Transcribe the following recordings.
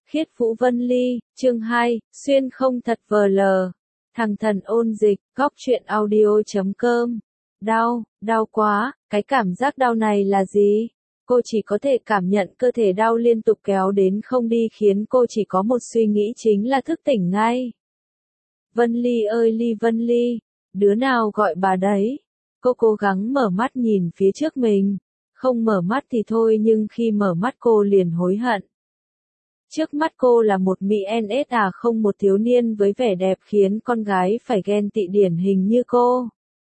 Khiết Vũ Vân Ly, chương 2, xuyên không thật vl. Thằng thần ôn dịch, góc truyện audio.com. Đau quá, cái cảm giác đau này là gì? Cô chỉ có thể cảm nhận cơ thể đau liên tục kéo đến không đi khiến cô chỉ có một suy nghĩ chính là thức tỉnh ngay. Vân Ly ơi Ly Vân Ly, đứa nào gọi bà đấy? Cô cố gắng mở mắt nhìn phía trước mình. Không mở mắt thì thôi nhưng khi mở mắt cô liền hối hận. Trước mắt cô là một mỹ NS không một thiếu niên với vẻ đẹp khiến con gái phải ghen tị điển hình như cô.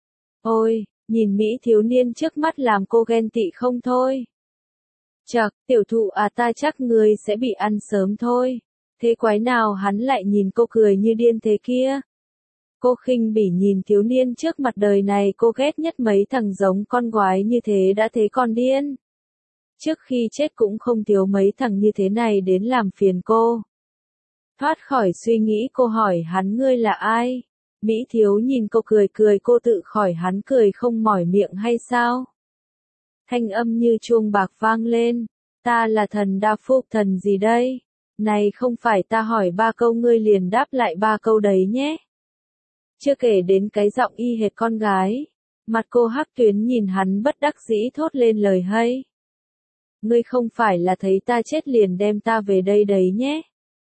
Ôi, nhìn mỹ thiếu niên trước mắt làm cô ghen tị không thôi. Chậc, tiểu thụ ta chắc người sẽ bị ăn sớm thôi. Thế quái nào hắn lại nhìn cô cười như điên thế kia? Cô khinh bỉ nhìn thiếu niên trước mặt đời này cô ghét nhất mấy thằng giống con quái như thế đã thế còn điên. Trước khi chết cũng không thiếu mấy thằng như thế này đến làm phiền cô. Thoát khỏi suy nghĩ cô hỏi hắn ngươi là ai? Mỹ thiếu nhìn cô cười cô tự khỏi hắn cười không mỏi miệng hay sao? Thanh âm như chuông bạc vang lên. Ta là thần đa phúc thần gì đây? Này không phải ta hỏi 3 câu ngươi liền đáp lại 3 câu đấy nhé. Chưa kể đến cái giọng y hệt con gái. Mặt cô hắc tuyến nhìn hắn bất đắc dĩ thốt lên lời hay. Ngươi không phải là thấy ta chết liền đem ta về đây đấy nhé.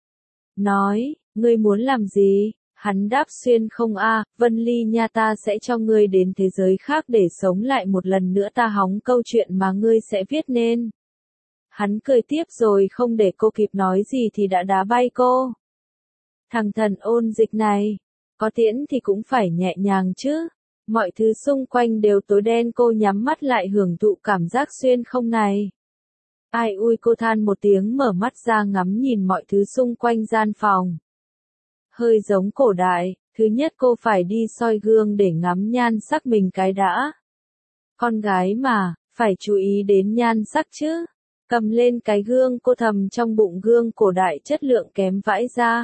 Nói, ngươi muốn làm gì? Hắn đáp xuyên không Vân Ly nha ta sẽ cho ngươi đến thế giới khác để sống lại một lần nữa ta hóng câu chuyện mà ngươi sẽ viết nên. Hắn cười tiếp rồi không để cô kịp nói gì thì đã đá bay cô. Thằng thần ôn dịch này, có tiễn thì cũng phải nhẹ nhàng chứ. Mọi thứ xung quanh đều tối đen cô nhắm mắt lại hưởng thụ cảm giác xuyên không này. Ai ui cô than một tiếng mở mắt ra ngắm nhìn mọi thứ xung quanh gian phòng. Hơi giống cổ đại, thứ nhất cô phải đi soi gương để ngắm nhan sắc mình cái đã. Con gái mà, phải chú ý đến nhan sắc chứ. Cầm lên cái gương cô thầm trong bụng gương cổ đại chất lượng kém vãi ra.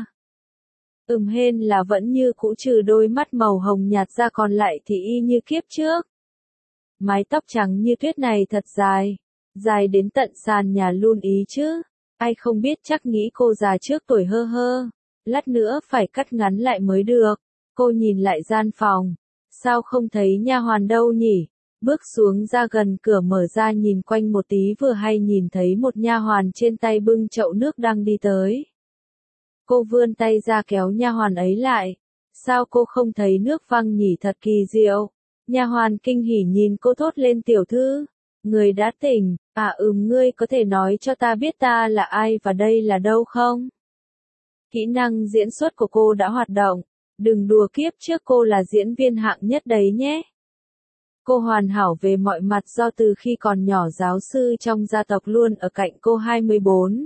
Hên là vẫn như cũ trừ đôi mắt màu hồng nhạt ra còn lại thì y như kiếp trước. Mái tóc trắng như tuyết này thật dài. Dài đến tận sàn nhà luôn ý chứ. Ai không biết chắc nghĩ cô già trước tuổi hơ. Lát nữa phải cắt ngắn lại mới được. Cô nhìn lại gian phòng. Sao không thấy nha hoàn đâu nhỉ? Bước xuống ra gần cửa mở ra nhìn quanh một tí vừa hay nhìn thấy một nha hoàn trên tay bưng chậu nước đang đi tới. Cô vươn tay ra kéo nha hoàn ấy lại. Sao cô không thấy nước văng nhỉ thật kỳ diệu. Nha hoàn kinh hỉ nhìn cô thốt lên tiểu thư. Người đã tỉnh, ngươi có thể nói cho ta biết ta là ai và đây là đâu không? Kỹ năng diễn xuất của cô đã hoạt động. Đừng đùa kiếp trước cô là diễn viên hạng nhất đấy nhé. Cô hoàn hảo về mọi mặt do từ khi còn nhỏ giáo sư trong gia tộc luôn ở cạnh cô 24.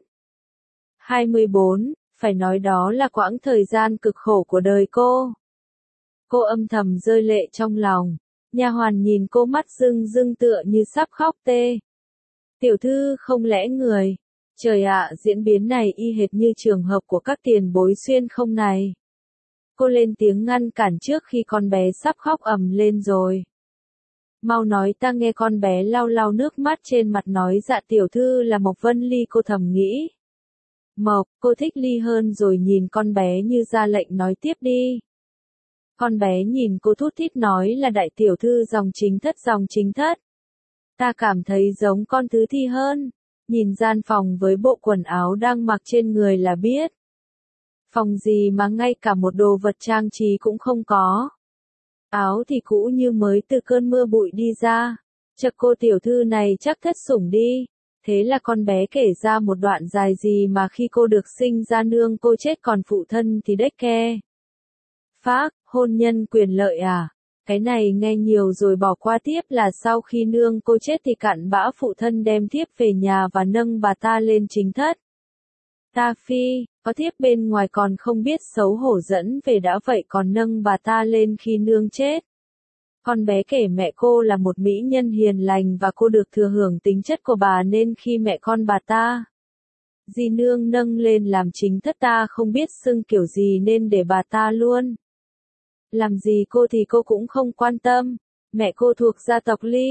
24, phải nói đó là quãng thời gian cực khổ của đời cô. Cô âm thầm rơi lệ trong lòng. Nha hoàn nhìn cô mắt rưng rưng tựa như sắp khóc tê. Tiểu thư không lẽ người. Trời ạ, diễn biến này y hệt như trường hợp của các tiền bối xuyên không này. Cô lên tiếng ngăn cản trước khi con bé sắp khóc ầm lên rồi. Mau nói ta nghe con bé lau lau nước mắt trên mặt nói dạ tiểu thư là Mộc Vân Ly cô thầm nghĩ. Mộc, cô thích Ly hơn rồi nhìn con bé như ra lệnh nói tiếp đi. Con bé nhìn cô thút thít nói là đại tiểu thư dòng chính thất. Ta cảm thấy giống con thứ thi hơn. Nhìn gian phòng với bộ quần áo đang mặc trên người là biết. Phòng gì mà ngay cả một đồ vật trang trí cũng không có. Áo thì cũ như mới từ cơn mưa bụi đi ra. Chắc cô tiểu thư này chắc thất sủng đi. Thế là con bé kể ra một đoạn dài gì mà khi cô được sinh ra nương cô chết còn phụ thân thì đếch ke. Phác, hôn nhân quyền lợi Cái này nghe nhiều rồi bỏ qua tiếp là sau khi nương cô chết thì cặn bã phụ thân đem thiếp về nhà và nâng bà ta lên chính thất. Ta phi, có thiếp bên ngoài còn không biết xấu hổ dẫn về đã vậy còn nâng bà ta lên khi nương chết. Con bé kể mẹ cô là một mỹ nhân hiền lành và cô được thừa hưởng tính chất của bà nên khi mẹ con bà ta dì nương nâng lên làm chính thất ta không biết xưng kiểu gì nên để bà ta luôn. Làm gì cô thì cô cũng không quan tâm. Mẹ cô thuộc gia tộc Ly.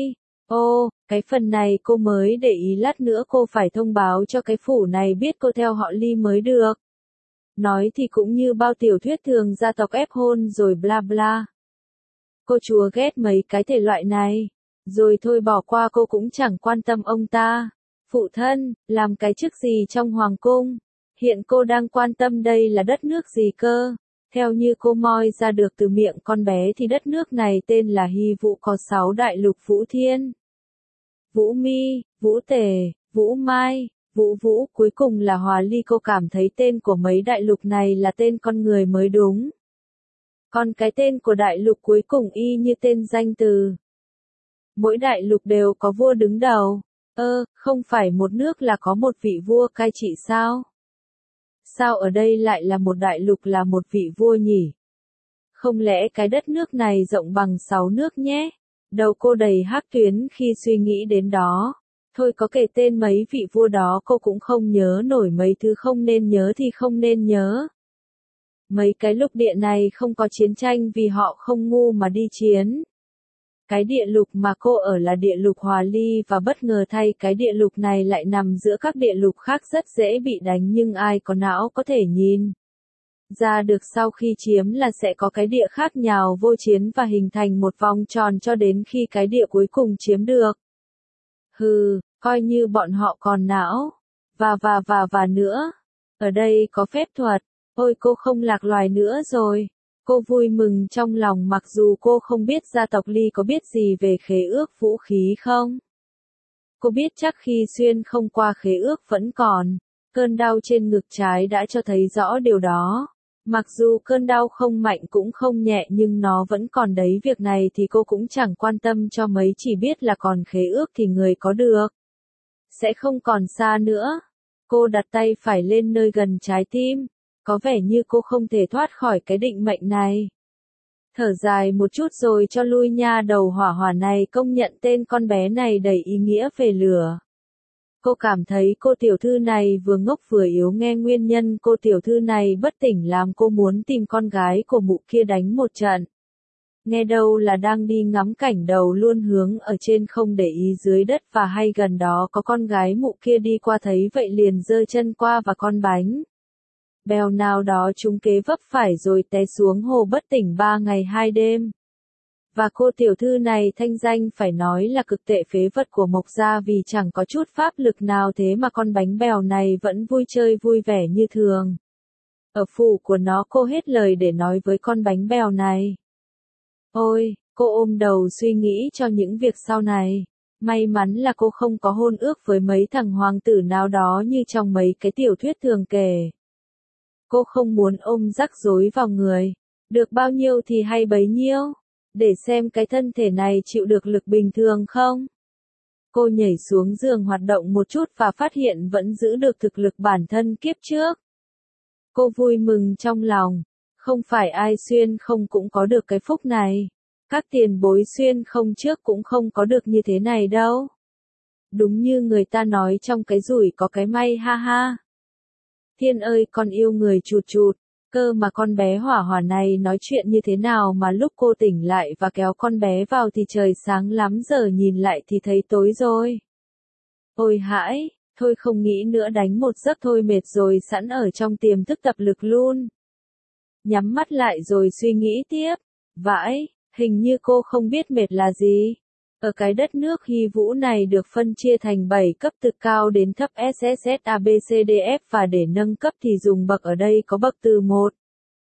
Ô, cái phần này cô mới để ý, lát nữa cô phải thông báo cho cái phủ này biết cô theo họ Ly mới được. Nói thì cũng như bao tiểu thuyết thường gia tộc ép hôn rồi bla bla. Cô chúa ghét mấy cái thể loại này. Rồi thôi bỏ qua, cô cũng chẳng quan tâm ông ta. Phụ thân, làm cái chức gì trong hoàng cung? Hiện cô đang quan tâm đây là đất nước gì cơ? Theo như cô moi ra được từ miệng con bé thì đất nước này tên là Hy Vũ, có 6 đại lục: Vũ Thiên, Vũ Mi, Vũ Tề, Vũ Mai, Vũ Vũ, cuối cùng là Hòa Ly. Cô cảm thấy tên của mấy đại lục này là tên con người mới đúng. Còn cái tên của đại lục cuối cùng y như tên danh từ. Mỗi đại lục đều có vua đứng đầu. Không phải một nước là có một vị vua cai trị sao? Sao ở đây lại là một đại lục là một vị vua nhỉ? Không lẽ cái đất nước này rộng bằng 6 nước nhé? Đầu cô đầy hắc tuyến khi suy nghĩ đến đó. Thôi có kể tên mấy vị vua đó cô cũng không nhớ nổi, mấy thứ không nên nhớ thì không nên nhớ. Mấy cái lục địa này không có chiến tranh vì họ không ngu mà đi chiến. Cái địa lục mà cô ở là địa lục Hòa Ly, và bất ngờ thay cái địa lục này lại nằm giữa các địa lục khác rất dễ bị đánh, nhưng ai có não có thể nhìn ra được sau khi chiếm là sẽ có cái địa khác nhào vô chiến và hình thành một vòng tròn cho đến khi cái địa cuối cùng chiếm được. Coi như bọn họ còn não. Và nữa. Ở đây có phép thuật. Ôi, cô không lạc loài nữa rồi. Cô vui mừng trong lòng, mặc dù cô không biết gia tộc Ly có biết gì về khế ước vũ khí không. Cô biết chắc khi xuyên không qua khế ước vẫn còn. Cơn đau trên ngực trái đã cho thấy rõ điều đó. Mặc dù cơn đau không mạnh cũng không nhẹ nhưng nó vẫn còn đấy. Việc này thì cô cũng chẳng quan tâm cho mấy, chỉ biết là còn khế ước thì người có được sẽ không còn xa nữa. Cô đặt tay phải lên nơi gần trái tim. Có vẻ như cô không thể thoát khỏi cái định mệnh này. Thở dài một chút rồi cho lui nha. Đầu hỏa hỏa này công nhận tên con bé này đầy ý nghĩa về lửa. Cô cảm thấy cô tiểu thư này vừa ngốc vừa yếu. Nghe nguyên nhân cô tiểu thư này bất tỉnh làm cô muốn tìm con gái của mụ kia đánh một trận. Nghe đâu là đang đi ngắm cảnh, đầu luôn hướng ở trên không để ý dưới đất, và hay gần đó có con gái mụ kia đi qua, thấy vậy liền giơ chân qua và con bánh bèo nào đó trúng kế vấp phải rồi té xuống hồ bất tỉnh 3 ngày 2 đêm. Và cô tiểu thư này thanh danh phải nói là cực tệ, phế vật của Mộc gia, vì chẳng có chút pháp lực nào, thế mà con bánh bèo này vẫn vui chơi vui vẻ như thường. Ở phủ của nó cô hết lời để nói với con bánh bèo này. Ôi, cô ôm đầu suy nghĩ cho những việc sau này. May mắn là cô không có hôn ước với mấy thằng hoàng tử nào đó như trong mấy cái tiểu thuyết thường kể. Cô không muốn ôm rắc rối vào người. Được bao nhiêu thì hay bấy nhiêu. Để xem cái thân thể này chịu được lực bình thường không. Cô nhảy xuống giường hoạt động một chút và phát hiện vẫn giữ được thực lực bản thân kiếp trước. Cô vui mừng trong lòng. Không phải ai xuyên không cũng có được cái phúc này. Các tiền bối xuyên không trước cũng không có được như thế này đâu. Đúng như người ta nói, trong cái rủi có cái may, ha ha. Thiên ơi, con yêu người chụt chụt. Cơ mà con bé hỏa hỏa này nói chuyện như thế nào mà lúc cô tỉnh lại và kéo con bé vào thì trời sáng lắm, giờ nhìn lại thì thấy tối rồi. Ôi hãi, thôi không nghĩ nữa, đánh một giấc thôi, mệt rồi, sẵn ở trong tiềm thức tập lực luôn. Nhắm mắt lại rồi suy nghĩ tiếp. Vãi, hình như cô không biết mệt là gì. Ở cái đất nước Hy Vũ này được phân chia thành 7 cấp từ cao đến thấp, SSS ABCDF, và để nâng cấp thì dùng bậc, ở đây có bậc từ 1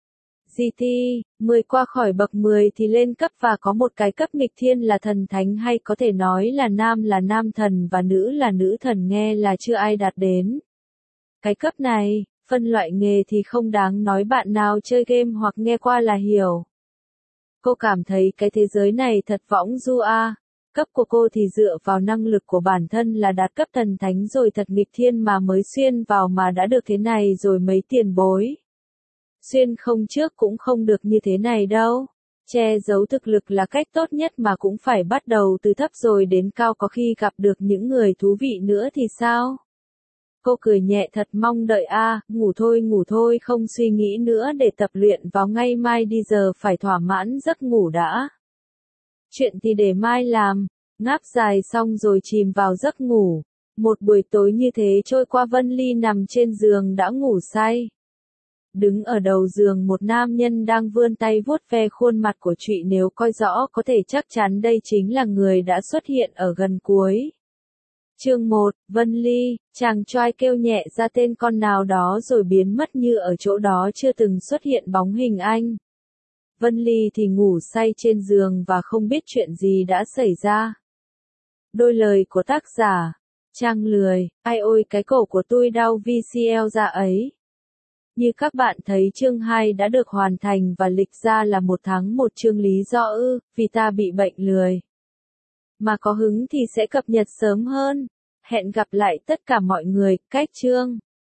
GT, 10 qua khỏi bậc 10 thì lên cấp, và có một cái cấp nghịch thiên là thần thánh, hay có thể nói là nam thần và nữ là nữ thần, nghe là chưa ai đạt đến. Cái cấp này, phân loại nghề thì không đáng nói, bạn nào chơi game hoặc nghe qua là hiểu. Cô cảm thấy cái thế giới này thật võng du a. Cấp của cô thì dựa vào năng lực của bản thân là đạt cấp thần thánh rồi, thật nghịch thiên mà mới xuyên vào mà đã được thế này rồi mấy tiền bối. Xuyên không trước cũng không được như thế này đâu. Che giấu thực lực là cách tốt nhất mà cũng phải bắt đầu từ thấp rồi đến cao, có khi gặp được những người thú vị nữa thì sao? Cô cười nhẹ, thật mong đợi a. Ngủ thôi, không suy nghĩ nữa, để tập luyện vào ngay mai đi, giờ phải thỏa mãn giấc ngủ đã. Chuyện thì để mai làm. Ngáp dài xong rồi chìm vào giấc ngủ. Một buổi tối như thế trôi qua, Vân Ly nằm trên giường đã ngủ say. Đứng ở đầu giường một nam nhân đang vươn tay vuốt ve khuôn mặt của Trụy, nếu coi rõ có thể chắc chắn đây chính là người đã xuất hiện ở gần cuối. Chương 1, Vân Ly, chàng trai kêu nhẹ ra tên con nào đó rồi biến mất như ở chỗ đó chưa từng xuất hiện bóng hình anh. Vân Ly thì ngủ say trên giường và không biết chuyện gì đã xảy ra. Đôi lời của tác giả, Trang lười, ai ôi cái cổ của tôi đau VCL ra ấy. Như các bạn thấy chương 2 đã được hoàn thành và lịch ra là 1 tháng 1 chương, lý do vì ta bị bệnh lười. Mà có hứng thì sẽ cập nhật sớm hơn. Hẹn gặp lại tất cả mọi người, cách chương.